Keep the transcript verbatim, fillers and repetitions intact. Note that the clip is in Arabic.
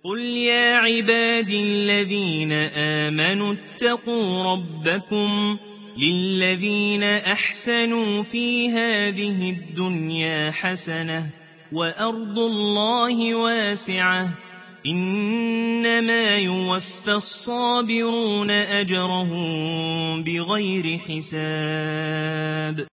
قل يا عبادي الذين آمنوا اتقوا ربكم للذين أحسنوا في هذه الدنيا حسنة وأرض الله واسعة إنما يوفى الصابرون أجرهم بغير حساب.